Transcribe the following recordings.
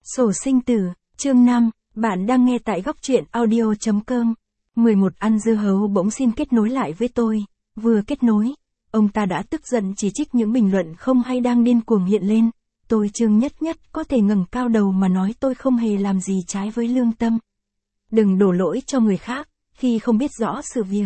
Sổ sinh tử, chương 5, bạn đang nghe tại góc truyện audio.com. 11 Ăn dưa hấu bỗng xin kết nối lại với tôi, vừa kết nối, ông ta đã tức giận chỉ trích những bình luận không hay đang điên cuồng hiện lên. Tôi Trương Nhất Nhất có thể ngẩng cao đầu mà nói tôi không hề làm gì trái với lương tâm. Đừng đổ lỗi cho người khác, khi không biết rõ sự việc.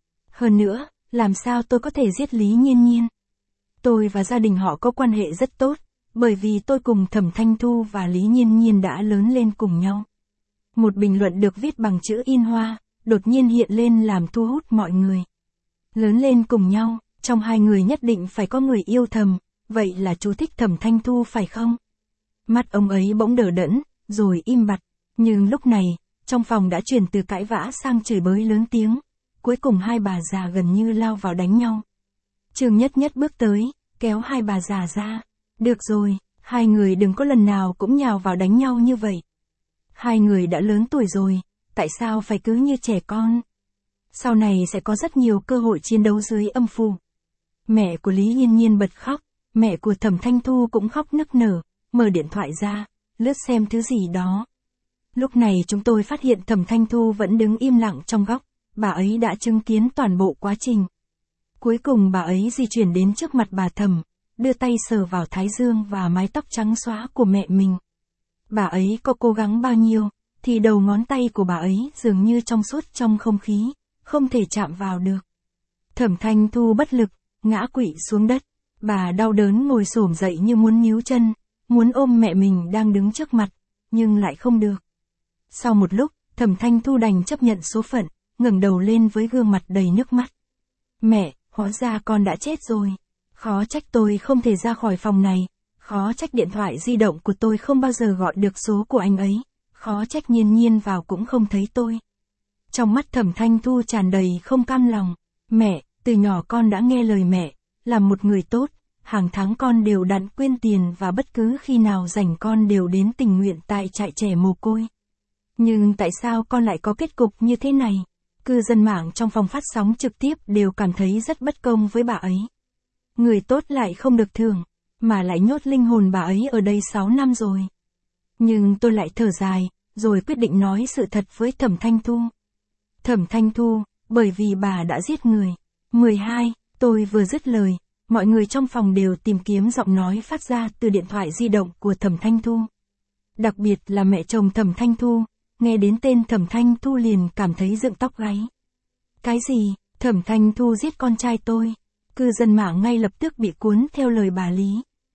Hơn nữa, làm sao tôi có thể giết Lý Nhiên Nhiên? Tôi và gia đình họ có quan hệ rất tốt, bởi vì tôi cùng Thẩm Thanh Thu và Lý Nhiên Nhiên đã lớn lên cùng nhau. Một bình luận được viết bằng chữ in hoa, đột nhiên hiện lên làm thu hút mọi người. Lớn lên cùng nhau, trong hai người nhất định phải có người yêu thầm, vậy là chú thích Thẩm Thanh Thu phải không? Mắt ông ấy bỗng đờ đẫn, rồi im bặt, nhưng lúc này, trong phòng đã chuyển từ cãi vã sang chửi bới lớn tiếng. Cuối cùng hai bà già gần như lao vào đánh nhau. Trương Nhất Nhất bước tới, kéo hai bà già ra. Được rồi, hai người đừng có lần nào cũng nhào vào đánh nhau như vậy. Hai người đã lớn tuổi rồi, tại sao phải cứ như trẻ con? Sau này sẽ có rất nhiều cơ hội chiến đấu dưới âm phủ. Mẹ của Lý Nhiên Nhiên bật khóc, mẹ của Thẩm Thanh Thu cũng khóc nức nở, mở điện thoại ra, lướt xem thứ gì đó. Lúc này chúng tôi phát hiện Thẩm Thanh Thu vẫn đứng im lặng trong góc, bà ấy đã chứng kiến toàn bộ quá trình. Cuối cùng bà ấy di chuyển đến trước mặt bà Thẩm, đưa tay sờ vào thái dương và mái tóc trắng xóa của mẹ mình. Bà ấy có cố gắng bao nhiêu, thì đầu ngón tay của bà ấy dường như trong suốt trong không khí, không thể chạm vào được. Thẩm Thanh Thu bất lực, ngã quỵ xuống đất, bà đau đớn ngồi xổm dậy như muốn níu chân, muốn ôm mẹ mình đang đứng trước mặt, nhưng lại không được. Sau một lúc, Thẩm Thanh Thu đành chấp nhận số phận, ngẩng đầu lên với gương mặt đầy nước mắt. Mẹ, hóa ra con đã chết rồi. Khó trách tôi không thể ra khỏi phòng này. Khó trách điện thoại di động của tôi không bao giờ gọi được số của anh ấy. Khó trách Nhiên Nhiên vào cũng không thấy tôi. Trong mắt Thẩm Thanh Thu tràn đầy không cam lòng. Mẹ, từ nhỏ con đã nghe lời mẹ, làm một người tốt. Hàng tháng con đều đặn quyên tiền và bất cứ khi nào rảnh con đều đến tình nguyện tại trại trẻ mồ côi. Nhưng tại sao con lại có kết cục như thế này? Cư dân mạng trong phòng phát sóng trực tiếp đều cảm thấy rất bất công với bà ấy. Người tốt lại không được thưởng, mà lại nhốt linh hồn bà ấy ở đây 6 năm rồi. Nhưng tôi lại thở dài, rồi quyết định nói sự thật với Thẩm Thanh Thu. Thẩm Thanh Thu, bởi vì bà đã giết người. 12, tôi vừa dứt lời, mọi người trong phòng đều tìm kiếm giọng nói phát ra từ điện thoại di động của Thẩm Thanh Thu. Đặc biệt là mẹ chồng Thẩm Thanh Thu. Nghe đến tên Thẩm Thanh Thu liền cảm thấy dựng tóc gáy. Cái gì? Thẩm Thanh Thu giết con trai tôi. Cư dân mạng ngay lập tức bị cuốn theo lời bà Lý.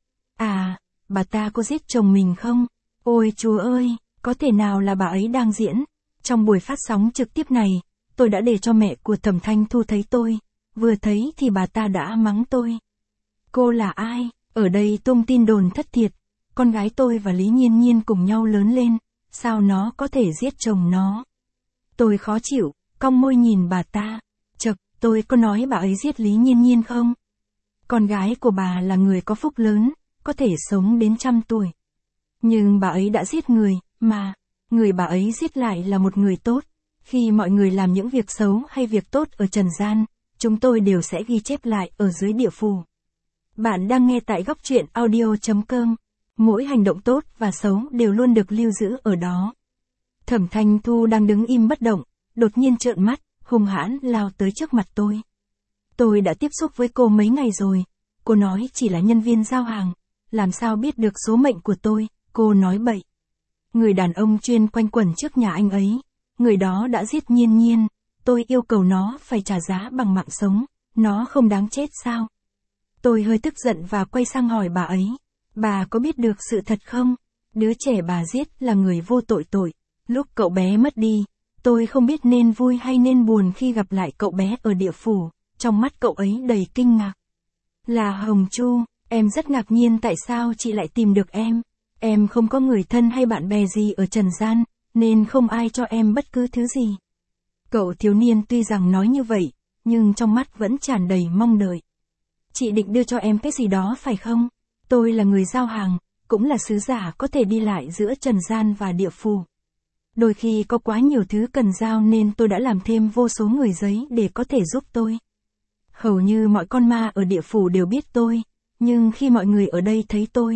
À, bà ta có giết chồng mình không? Ôi Chúa ơi, có thể nào là bà ấy đang diễn? Trong buổi phát sóng trực tiếp này, tôi đã để cho mẹ của Thẩm Thanh Thu thấy tôi. Vừa thấy thì bà ta đã mắng tôi. Cô là ai? Ở đây tung tin đồn thất thiệt. Con gái tôi và Lý Nhiên Nhiên cùng nhau lớn lên. Sao nó có thể giết chồng nó? Tôi khó chịu, cong môi nhìn bà ta. Chậc, tôi có nói bà ấy giết Lý Nhiên Nhiên không? Con gái của bà là người có phúc lớn, có thể sống đến 100 tuổi. Nhưng bà ấy đã giết người, mà, người bà ấy giết lại là một người tốt. Khi mọi người làm những việc xấu hay việc tốt ở trần gian, chúng tôi đều sẽ ghi chép lại ở dưới địa phủ. Bạn đang nghe tại góc truyện audio.com. Mỗi hành động tốt và xấu đều luôn được lưu giữ ở đó. Thẩm Thanh Thu đang đứng im bất động, đột nhiên trợn mắt, hung hãn lao tới trước mặt tôi. Tôi đã tiếp xúc với cô mấy ngày rồi, cô nói chỉ là nhân viên giao hàng, làm sao biết được số mệnh của tôi, cô nói bậy. Người đàn ông chuyên quanh quẩn trước nhà anh ấy, người đó đã giết Nhiên Nhiên, tôi yêu cầu nó phải trả giá bằng mạng sống, nó không đáng chết sao? Tôi hơi tức giận và quay sang hỏi bà ấy. Bà có biết được sự thật không? Đứa trẻ bà giết là người vô tội tội. Lúc cậu bé mất đi, tôi không biết nên vui hay nên buồn khi gặp lại cậu bé ở địa phủ. Trong mắt cậu ấy đầy kinh ngạc. Là Hồng Chu, em rất ngạc nhiên tại sao chị lại tìm được em. Em không có người thân hay bạn bè gì ở trần gian, nên không ai cho em bất cứ thứ gì. Cậu thiếu niên tuy rằng nói như vậy, nhưng trong mắt vẫn tràn đầy mong đợi. Chị định đưa cho em cái gì đó phải không? Tôi là người giao hàng, cũng là sứ giả có thể đi lại giữa trần gian và địa phủ. Đôi khi có quá nhiều thứ cần giao nên tôi đã làm thêm vô số người giấy để có thể giúp tôi. Hầu như mọi con ma ở địa phủ đều biết tôi, nhưng khi mọi người ở đây thấy tôi,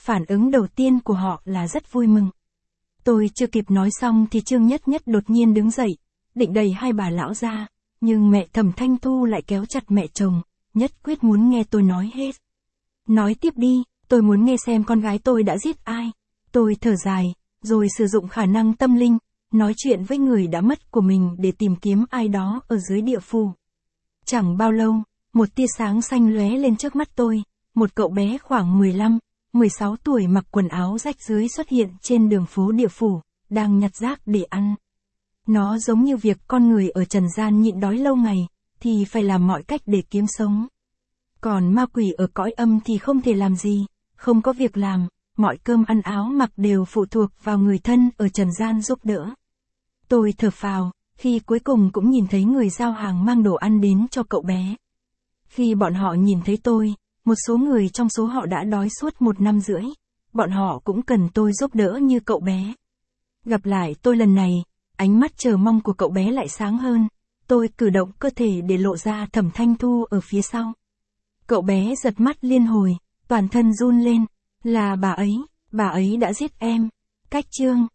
phản ứng đầu tiên của họ là rất vui mừng. Tôi chưa kịp nói xong thì Trương Nhất Nhất đột nhiên đứng dậy, định đẩy hai bà lão ra, nhưng mẹ Thẩm Thanh Thu lại kéo chặt mẹ chồng, nhất quyết muốn nghe tôi nói hết. Nói tiếp đi, tôi muốn nghe xem con gái tôi đã giết ai. Tôi thở dài, rồi sử dụng khả năng tâm linh, nói chuyện với người đã mất của mình để tìm kiếm ai đó ở dưới địa phủ. Chẳng bao lâu, một tia sáng xanh lóe lên trước mắt tôi, một cậu bé khoảng 15, 16 tuổi mặc quần áo rách rưới xuất hiện trên đường phố địa phủ, đang nhặt rác để ăn. Nó giống như việc con người ở trần gian nhịn đói lâu ngày, thì phải làm mọi cách để kiếm sống. Còn ma quỷ ở cõi âm thì không thể làm gì, không có việc làm, mọi cơm ăn áo mặc đều phụ thuộc vào người thân ở trần gian giúp đỡ. Tôi thở phào, khi cuối cùng cũng nhìn thấy người giao hàng mang đồ ăn đến cho cậu bé. Khi bọn họ nhìn thấy tôi, một số người trong số họ đã đói suốt 1 năm rưỡi, bọn họ cũng cần tôi giúp đỡ như cậu bé. Gặp lại tôi lần này, ánh mắt chờ mong của cậu bé lại sáng hơn, tôi cử động cơ thể để lộ ra Thẩm Thanh Thu ở phía sau. Cậu bé giật mắt liên hồi, toàn thân run lên, là bà ấy đã giết em. Cách chương